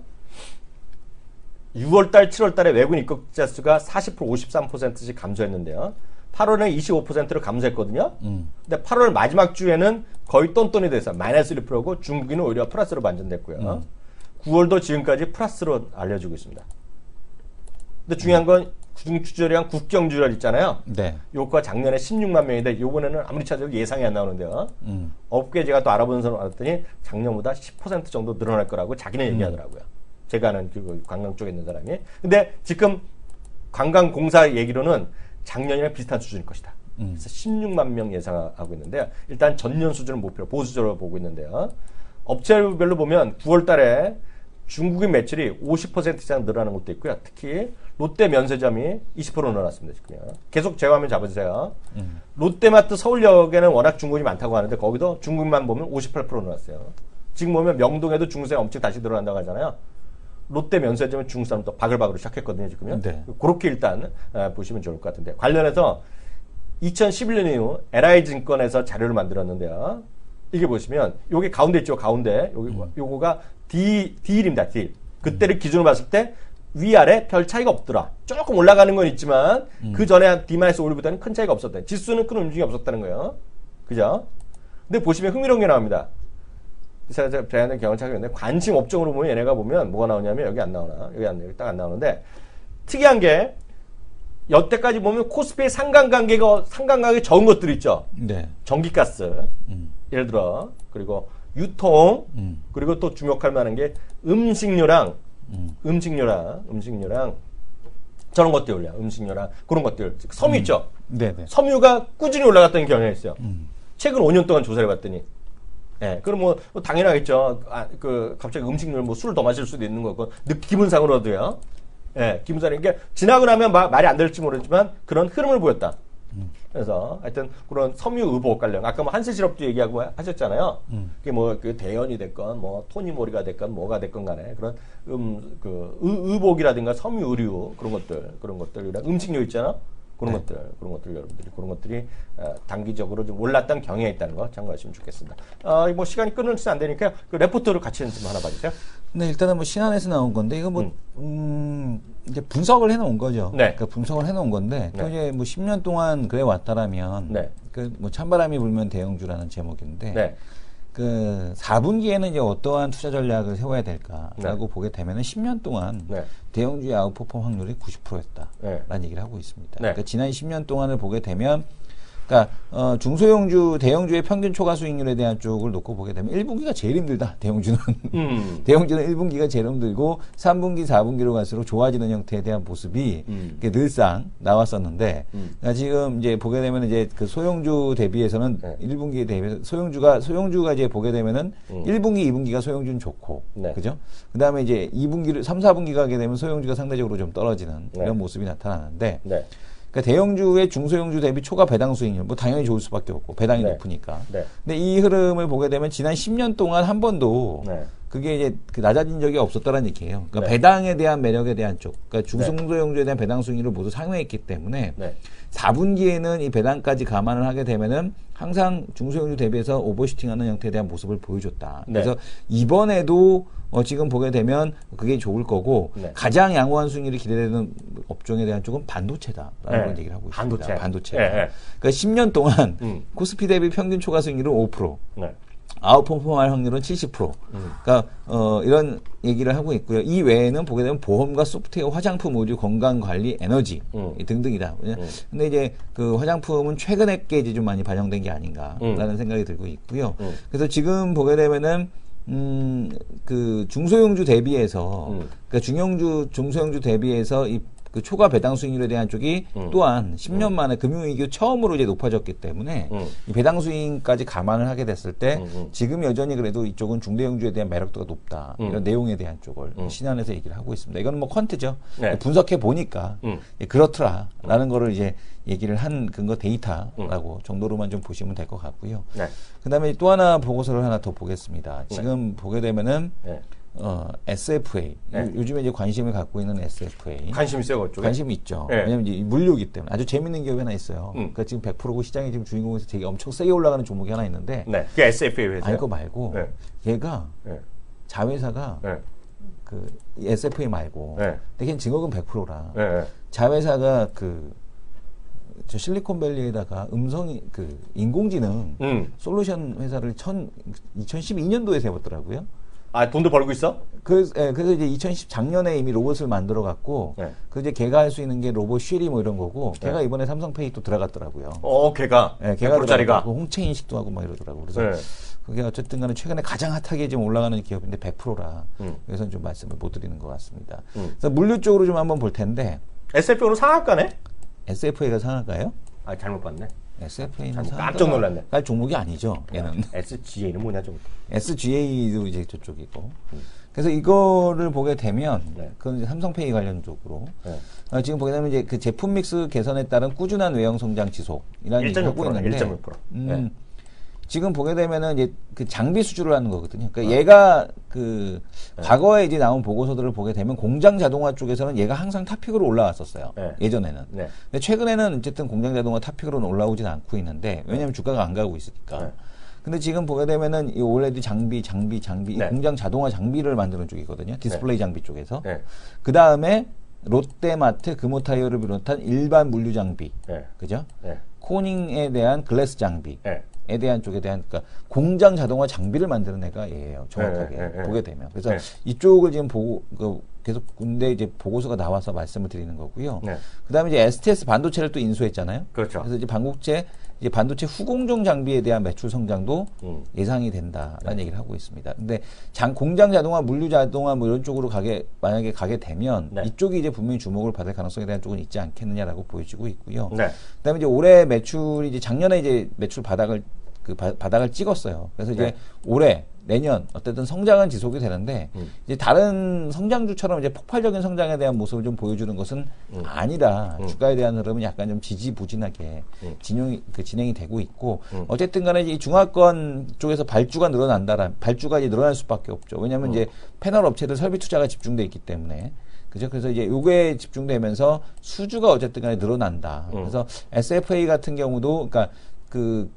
유월달, 칠월달에 외국인 입국자 수가 사십 퍼센트, 오십삼 퍼센트씩 감소했는데요. 팔월에 이십오 퍼센트로 감소했거든요. 음. 근데 팔월 마지막 주에는 거의 똔똔이 돼서 마이너스 일 퍼센트고 중국인은 오히려 플러스로 반전됐고요. 음. 구월도 지금까지 플러스로 알려지고 있습니다. 근데 중요한 건 중추절이랑 국경주절 있잖아요. 네. 요거가 작년에 십육만 명인데 요번에는 아무리 찾아도 예상이 안 나오는데요. 음. 업계 제가 또 알아보는 사람 알았더니 작년보다 십 퍼센트 정도 늘어날 거라고 자기는 음. 얘기하더라고요. 제가 아는 그 관광 쪽에 있는 사람이. 근데 지금 관광공사 얘기로는 작년이랑 비슷한 수준일 것이다. 음. 그래서 십육만 명 예상하고 있는데요. 일단 전년 수준을 목표로 보수적으로 보고 있는데요. 업체별로 보면 구월 달에 중국인 매출이 오십 퍼센트 이상 늘어나는 것도 있고요. 특히 롯데 면세점이 이십 퍼센트 늘어났습니다. 지금요. 계속 제 화면 잡아주세요. 음. 롯데마트 서울역에는 워낙 중국인이 많다고 하는데 거기도 중국만 보면 오십팔 퍼센트 늘어났어요. 지금 보면 명동에도 중국사람 엄청 다시 늘어난다고 하잖아요. 롯데 면세점은 중국 사람 또 바글바글 시작했거든요. 지금요. 네. 그렇게 일단 아, 보시면 좋을 것 같은데 관련해서 이천십일 년 이후 엘아이증권에서 자료를 만들었는데요. 이게 보시면 요게 가운데 있죠. 가운데 여기 음. 요거가 D, D일입니다. D. 그때를 음. 기준으로 봤을 때 위아래 별 차이가 없더라. 조금 올라가는 건 있지만 음. 그 전에 D 마이너스 오보다는 큰 차이가 없었다. 지수는 큰 움직임이 없었다는 거예요. 그죠? 근데 보시면 흥미로운 게 나옵니다. 제가 제한테 경험 찾아봤는데 관심 업종으로 보면 얘네가 보면 뭐가 나오냐면 여기 안 나오나? 여기 안 여기 딱 안 나오는데 특이한 게 여태까지 보면 코스피의 상관관계가 상관관계 적은 것들 있죠. 네. 전기가스 음. 예를 들어 그리고 유통 음. 그리고 또 주목할 만한 게 음식료랑 음. 음식료랑 음식료랑 저런 것들 올려 음식료랑 그런 것들 섬유 음. 있죠. 네네. 섬유가 꾸준히 올라갔던 경향이 있어요. 음. 최근 오 년 동안 조사를 해봤더니. 예, 그럼 뭐, 당연하겠죠. 아, 그, 갑자기 음식물, 뭐, 술을 더 마실 수도 있는 거고, 기분상으로도요. 예, 기분상으로. 그러니까, 지나고 나면 마, 말이 안 될지 모르지만, 그런 흐름을 보였다. 음. 그래서 하여튼 그런 섬유 의복 관련 아까 뭐 한세실업도 얘기하고 하셨잖아요. 음. 그게 뭐 그 대연이 됐건 뭐 토니모리가 됐건 뭐가 됐건 간에 그런 음그 의복이라든가 섬유 의류 그런 것들 그런 것들 음식료 있잖아. 그런 네. 것들, 그런 것들 여러분들이 그런 것들이 어, 단기적으로 좀 올랐던 경향이 있다는 거 참고하시면 좋겠습니다. 어, 뭐 시간이 끊을지 안 되니까 그 레포트를 같이 좀 하나 봐주세요. 네, 일단은 뭐 신한에서 나온 건데 이거 뭐 음. 음, 이제 분석을 해놓은 거죠. 네. 그러니까 분석을 해놓은 건데 네. 또 이제 뭐 십 년 동안 그래 왔다라면 네. 그 뭐 찬바람이 불면 대형주라는 제목인데. 네. 그 사 분기에는 이제 어떠한 투자 전략을 세워야 될까라고 네. 보게 되면은 십 년 동안 네. 대형주의 아웃퍼폼 확률이 구십 퍼센트였다라는 네. 얘기를 하고 있습니다. 네. 그러니까 지난 십 년 동안을 보게 되면 그러니까 어, 중소형주, 대형주의 평균 초과 수익률에 대한 쪽을 놓고 보게 되면 일 분기가 제일 힘들다. 대형주는 음. 대형주는 일 분기가 제일 힘들고 삼 분기, 사 분기로 갈수록 좋아지는 형태에 대한 모습이 음. 늘상 나왔었는데 음. 그러니까 지금 이제 보게 되면 이제 그 소형주 대비해서는 네. 일 분기에 대비해서 소형주가 소형주가 이제 보게 되면은 음. 일 분기, 이 분기가 소형주는 좋고 네. 그죠? 그다음에 이제 이 분기를 삼, 사 분기 가게 되면 소형주가 상대적으로 좀 떨어지는 네. 이런 모습이 나타나는데. 네. 그러니까 대형주의 중소형주 대비 초과 배당 수익률, 뭐 당연히 좋을 수밖에 없고 배당이 네. 높으니까. 네. 근데 이 흐름을 보게 되면 지난 십 년 동안 한 번도 네. 그게 이제 그 낮아진 적이 없었다는 얘기예요. 그러니까 네. 배당에 대한 매력에 대한 쪽, 그러니까 중소형주에 대한 배당 수익률을 모두 상회했기 때문에 네. 사 분기에는 이 배당까지 감안을 하게 되면은 항상 중소형주 대비해서 오버슈팅하는 형태에 대한 모습을 보여줬다. 네. 그래서 이번에도 어, 지금 보게 되면 그게 좋을 거고 네. 가장 양호한 수익률이 기대되는 업종에 대한 쪽은 반도체다라는 네. 걸 얘기를 하고 있습니다. 반도체. 반도체. 네. 그러니까 십 년 동안 음. 코스피 대비 평균 초과 수익률은 오 퍼센트. 네. 아웃퍼폼할 확률은 칠십 퍼센트. 음. 그러니까 어, 이런 얘기를 하고 있고요. 이 외에는 보게 되면 보험과 소프트웨어, 화장품, 의류, 건강관리, 에너지 음. 등등이다. 음. 근데 이제 그 화장품은 최근에 게 이제 좀 많이 반영된 게 아닌가라는 음. 생각이 들고 있고요. 음. 그래서 지금 보게 되면은 음, 그 중소형주 대비해서 음. 그러니까 중형주, 중소형주 대비해서 이 그 초과 배당 수익률에 대한 쪽이 음. 또한 십 년 만에 음. 금융위기 처음으로 이제 높아졌기 때문에 음. 이 배당 수익까지 감안을 하게 됐을 때 음. 지금 여전히 그래도 이쪽은 중대형주에 대한 매력도가 높다. 음. 이런 내용에 대한 쪽을 음. 신한에서 얘기를 하고 있습니다. 이거는 뭐 퀀트죠. 네. 분석해 보니까 음. 그렇더라라는 음. 거를 이제 얘기를 한 근거 데이터라고 음. 정도로만 좀 보시면 될 것 같고요. 네. 그다음에 또 하나 보고서를 하나 더 보겠습니다. 지금 네. 보게 되면은 네. 어, 에스에프에이. 네. 요즘에 이제 관심을 갖고 있는 에스에프에이. 관심 있어요, 그쪽에? 관심이 있죠. 네. 왜냐면 이제 물류기 때문에. 아주 재밌는 기업이 하나 있어요. 음. 그러니까 지금 백 퍼센트고 시장이 지금 주인공에서 되게 엄청 세게 올라가는 종목이 하나 있는데. 네. 그게 에스에프에이 회사요? 아니, 그거 말고. 네. 얘가 네. 자회사가 네. 그 에스에프에이 말고. 네. 근데 걔는 증거금 백 퍼센트라. 네. 자회사가 그 저 실리콘밸리에다가 음성이 그 인공지능 음. 솔루션 회사를 천, 이천십이 년도에 세웠더라고요. 아, 돈도 벌고 있어? 그, 예, 그래서 이제 이천십 작년에 이미 로봇을 만들어 갖고, 네. 그 이제 걔가 할 수 있는 게 로봇 쉬리 뭐 이런 거고, 걔가 네. 이번에 삼성페이 또 들어갔더라고요. 어, 걔가? 예, 걔가 들어가고 홍채 인식도 하고 막 이러더라고. 그래서 네. 그게 어쨌든 간에 최근에 가장 핫하게 지금 올라가는 기업인데 백 퍼센트라. 음. 그래서 좀 말씀을 못 드리는 것 같습니다. 음. 그래서 물류 쪽으로 좀 한번 볼 텐데. 에스에프에이는 상한가네? 에스에프에이가 상한가요? 아, 잘못 봤네. 에스에프에이는 깜짝 놀랐네. 갈 종목이 아니죠. 얘는. 에스지에이는 뭐냐 좀. 에스지에이도 이제 저쪽이고. 음. 그래서 이거를 보게 되면 네. 그건 이제 삼성페이 관련 쪽으로 네. 어, 지금 보게 되면 이제 그 제품 믹스 개선에 따른 꾸준한 외형 성장 지속이라는 얘기를 하고 있는데 일 점 육 퍼센트. 음, 네. 지금 보게 되면은 이제 그 장비 수주를 하는 거거든요. 그러니까 어. 얘가 그 네. 과거에 이제 나온 보고서들을 보게 되면 공장 자동화 쪽에서는 얘가 항상 탑픽으로 올라왔었어요. 네. 예전에는. 네. 근데 최근에는 어쨌든 공장 자동화 탑픽으로는 올라오진 않고 있는데 왜냐하면 주가가 안 가고 있으니까. 네. 근데 지금 보게 되면은 이 올레드 장비, 장비, 장비, 네. 공장 자동화 장비를 만드는 쪽이거든요. 디스플레이 네. 장비 쪽에서. 네. 그 다음에 롯데마트, 금호타이어를 비롯한 일반 물류 장비, 네. 그죠? 네. 코닝에 대한 글래스 장비. 네. 에 대한 쪽에 대한 그러니까 공장 자동화 장비를 만드는 애가 얘예요. 정확하게 네, 네, 네. 보게 되면. 그래서 네. 이쪽을 지금 보고 그 계속 군대 이제 보고서가 나와서 말씀을 드리는 거고요. 네. 그다음에 이제 에스티에스 반도체를 또 인수했잖아요. 그렇죠. 그래서 이제 반국체 이제 반도체 후공정 장비에 대한 매출 성장도 음. 예상이 된다라는 네. 얘기를 하고 있습니다. 근데 장 공장 자동화, 물류 자동화 뭐 이런 쪽으로 가게 만약에 가게 되면 네. 이쪽이 이제 분명히 주목을 받을 가능성에 대한 쪽은 있지 않겠느냐라고 보여지고 있고요. 네. 그다음에 이제 올해 매출이 이제 작년에 이제 매출 바닥을 그 바, 바닥을 찍었어요. 그래서 이제 네. 올해 내년 어쨌든 성장은 지속이 되는데 음. 이제 다른 성장주처럼 이제 폭발적인 성장에 대한 모습을 좀 보여주는 것은 음. 아니라 음. 주가에 대한 흐름은 약간 좀 지지부진하게 음. 진용이 그 진행이 되고 있고 음. 어쨌든간에 이 중화권 쪽에서 발주가 늘어난다라 발주가 이제 늘어날 수밖에 없죠. 왜냐하면 음. 이제 패널 업체들 설비 투자가 집중돼 있기 때문에. 그죠? 그래서 이제 요게 집중되면서 수주가 어쨌든 간에 늘어난다. 음. 그래서 에스에프에이 같은 경우도, 그러니까 그,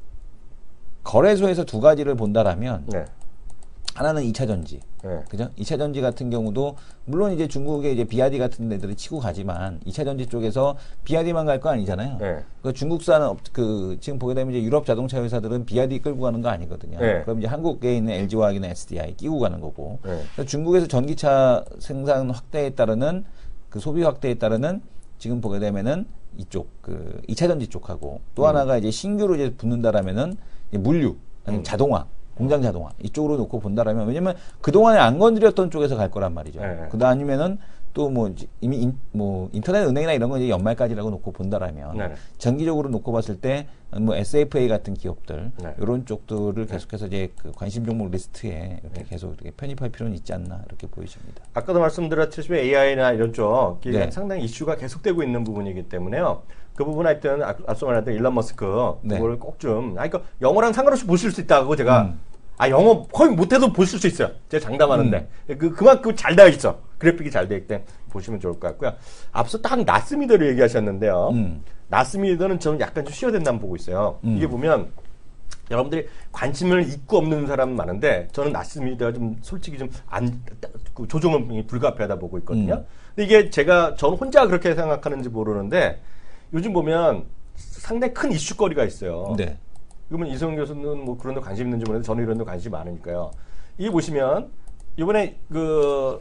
거래소에서 두 가지를 본다라면, 네. 하나는 이 차 전지. 네. 그죠? 이 차 전지 같은 경우도, 물론 이제 중국의 이제 비아디 같은 데들이 치고 가지만, 이 차 전지 쪽에서 비아디만 갈 거 아니잖아요. 네. 그 중국산, 그, 지금 보게 되면 이제 유럽 자동차 회사들은 비아디 끌고 가는 거 아니거든요. 네. 그럼 이제 한국에 있는 엘지화학이나 에스디아이 끼고 가는 거고. 네. 그래서 중국에서 전기차 생산 확대에 따르는, 그 소비 확대에 따르는, 지금 보게 되면은 이쪽, 그, 이 차 전지 쪽하고, 또 음. 하나가 이제 신규로 이제 붙는다라면은, 물류, 아니면 음. 자동화. 공장 자동화 이쪽으로 놓고 본다라면 왜냐면 그동안에 안 건드렸던 쪽에서 갈 거란 말이죠. 네. 그다 아니면은 또 뭐 이미 인, 뭐 인터넷 은행이나 이런 거 이제 연말까지라고 놓고 본다라면 네. 장기적으로 놓고 봤을 때 뭐 에스에프에이 같은 기업들 네. 이런 쪽들을 계속해서 이제 그 관심 종목 리스트에 이렇게 네. 계속 이렇게 편입할 필요는 있지 않나 이렇게 보여집니다. 아까도 말씀드렸듯이 에이아이나 이런 쪽 네. 상당히 이슈가 계속되고 있는 부분이기 때문에요. 그 부분 하여튼 앞서 말했던 일론 머스크 네. 그걸 꼭 좀 아 그러니까 영어랑 상관없이 보실 수 있다고 제가 음. 아 영어 거의 못해도 보실 수 있어요. 제가 장담하는데 음. 그 그만큼 잘 되어 있어. 그래픽이 잘 되어 있기 때문에 보시면 좋을 것 같고요. 앞서 딱 나스미더를 얘기하셨는데요. 음. 나스미더는 저는 약간 좀 쉬어된다고 보고 있어요. 음. 이게 보면 여러분들이 관심을 있고 없는 사람 많은데 저는 나스미더가 좀 솔직히 좀 안 그 조정은 불가피하다 보고 있거든요. 음. 근데 이게 제가 전 혼자 그렇게 생각하는지 모르는데 요즘 보면 상당히 큰 이슈거리가 있어요. 네. 그러면 이성훈 교수는 뭐 그런 데 관심 있는지 모르는데 저는 이런 데 관심이 많으니까요. 이게 보시면 이번에 그,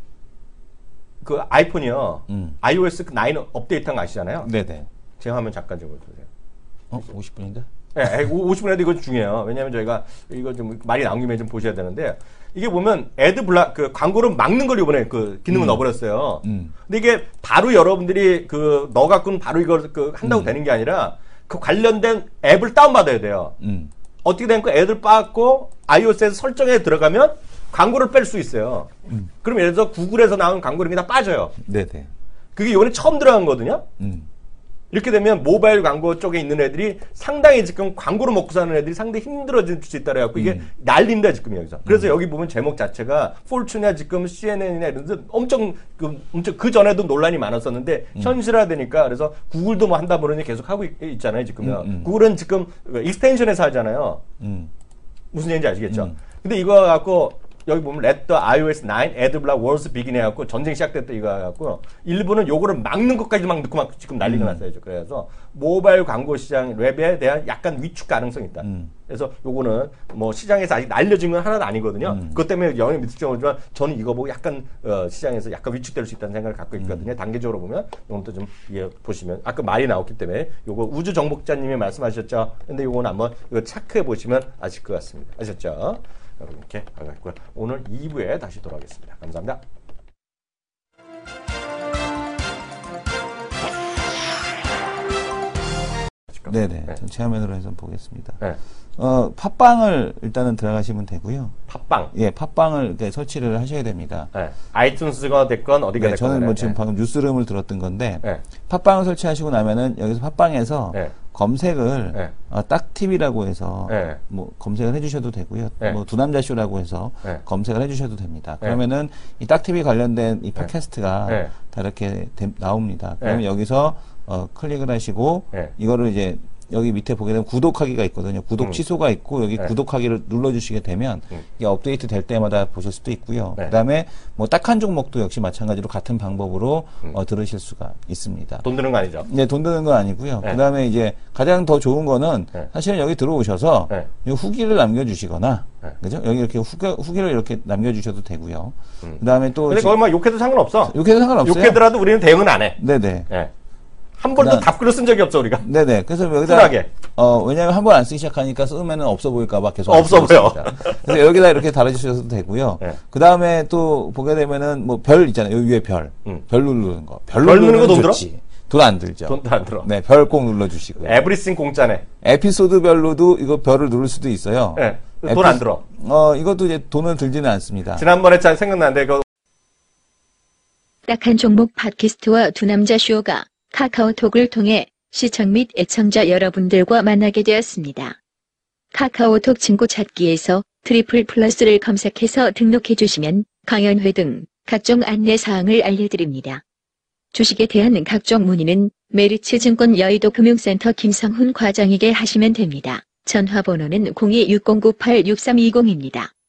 그 아이폰이요. 음. 아이오에스 나인 업데이트한 거 아시잖아요. 네네. 제 화면 잠깐 좀 보세요. 어? 오십 분인데? 네, 오십 분에도 이거 중요해요. 왜냐하면 저희가 이거 좀 말이 나온 김에 좀 보셔야 되는데 이게 보면 애드 블락 그 광고를 막는 걸 이번에 그 기능을 음. 넣어버렸어요. 음. 근데 이게 바로 여러분들이 그 넣어 갖고는 바로 이걸 그 한다고 음. 되는 게 아니라 그 관련된 앱을 다운받아야 돼요. 음. 어떻게 되는 거 앱을 받고 iOS에서 설정에 들어가면 광고를 뺄 수 있어요. 음. 그럼 예를 들어서 구글에서 나온 광고 이런 게 다 빠져요. 네네. 그게 이번에 처음 들어간 거거든요. 음. 이렇게 되면 모바일 광고 쪽에 있는 애들이 상당히 지금 광고로 먹고 사는 애들이 상당히 힘들어질 수 있다 그래갖고 이게 음. 난린다 지금 여기서. 그래서 음. 여기 보면 제목 자체가 폴춘이나 지금 씨엔엔이나 이런 데 엄청 그, 엄청 그 전에도 논란이 많았었는데 음. 현실화되니까 그래서 구글도 뭐 한다 그러니 계속 하고 있, 있잖아요 지금요. 음, 음. 구글은 지금 익스텐션에서 하잖아요. 음. 무슨 얘기인지 아시겠죠? 음. 근데 이거 갖고 여기 보면 Let the iOS 나인 AdBlock Wars Begin 해갖고 전쟁 시작됐다 이거 해갖고 일부는 요거를 막는 것까지 막 넣고 막 지금 난리가 음. 났어요. 그래서 모바일 광고 시장 웹에 대한 약간 위축 가능성이 있다. 음. 그래서 요거는 뭐 시장에서 아직 알려진 건 하나도 아니거든요. 음. 그것 때문에 영향이 미칠지 모르지만 저는 이거 보고 약간 어, 시장에서 약간 위축될 수 있다는 생각을 갖고 있거든요. 음. 단계적으로 보면 이것도 좀 예, 보시면 아까 말이 나왔기 때문에 요거 우주 정복자님이 말씀하셨죠. 근데 요거는 한번 이거 체크해 보시면 아실 것 같습니다. 아셨죠? 여러분 이렇게 반갑고요. 오늘 이 부에 다시 돌아오겠습니다. 감사합니다. 네네. 네. 제 화면으로 해서 보겠습니다. 네. 어, 팟빵을 일단은 들어가시면 되고요. 팟빵? 예, 팟빵을 이렇게 설치를 하셔야 됩니다. 네. 아이튠스가 됐건 어디가 네, 됐건. 저는 뭐 지금 네. 방금 뉴스룸을 들었던 건데, 네. 팟빵을 설치하시고 나면은 여기서 팟빵에서 네. 검색을 네. 어, 딱티비라고 해서 네. 뭐 검색을 해주셔도 되고요. 네. 뭐 두남자쇼라고 해서 네. 검색을 해주셔도 됩니다. 네. 그러면은 이 딱티비 관련된 이 팟캐스트가 네. 다 이렇게 데, 나옵니다. 그러면 네. 여기서 어, 클릭을 하시고 네. 이거를 이제 여기 밑에 보게 되면 구독하기가 있거든요. 구독 음. 취소가 있고 여기 네. 구독하기를 눌러주시게 되면 음. 이게 업데이트 될 때마다 보실 수도 있고요. 네. 그다음에 뭐 딱 한 종목도 역시 마찬가지로 같은 방법으로 음. 어, 들으실 수가 있습니다. 돈 드는 거 아니죠? 네, 돈 드는 건 아니고요. 네. 그다음에 이제 가장 더 좋은 거는 네. 사실은 여기 들어오셔서 네. 후기를 남겨주시거나 네. 그죠? 여기 이렇게 후기, 후기를 이렇게 남겨주셔도 되고요. 음. 그다음에 또 근데 거기 막 욕해도 상관없어. 욕해도 상관없어요. 욕해더라도 우리는 대응은 안 해. 네네. 네. 한 번도 답글을 쓴 적이 없어 우리가. 네네. 그래서 여기다 쿨하게. 어 왜냐하면 한 번 안 쓰기 시작하니까 쓰면은 없어 보일까봐 계속 없어 보여. 그래서 여기다 이렇게 달아주셔도 되고요. 네. 그 다음에 또 보게 되면은 뭐 별 있잖아요. 여기 위에 별, 음. 별 누르는 거. 별, 별 누르는 거 너무 좋지. 돈 안 들죠. 돈도 안 들어. 네, 별 꼭 눌러주시고요. 에브리싱 공짜네. 에피소드별로도 이거 별을 누를 수도 있어요. 네, 돈 안 들어. 어, 이것도 이제 돈은 들지는 않습니다. 지난번에 잘 생각나는데 그 딱한 종목 팟캐스트와 두 남자 쇼가 카카오톡을 통해 시청 및 애청자 여러분들과 만나게 되었습니다. 카카오톡 친구 찾기에서 트리플 플러스를 검색해서 등록해 주시면 강연회 등 각종 안내 사항을 알려드립니다. 주식에 대한 각종 문의는 메리츠증권 여의도 금융센터 김성훈 과장에게 하시면 됩니다. 전화번호는 공이 육공구팔 육삼이공입니다.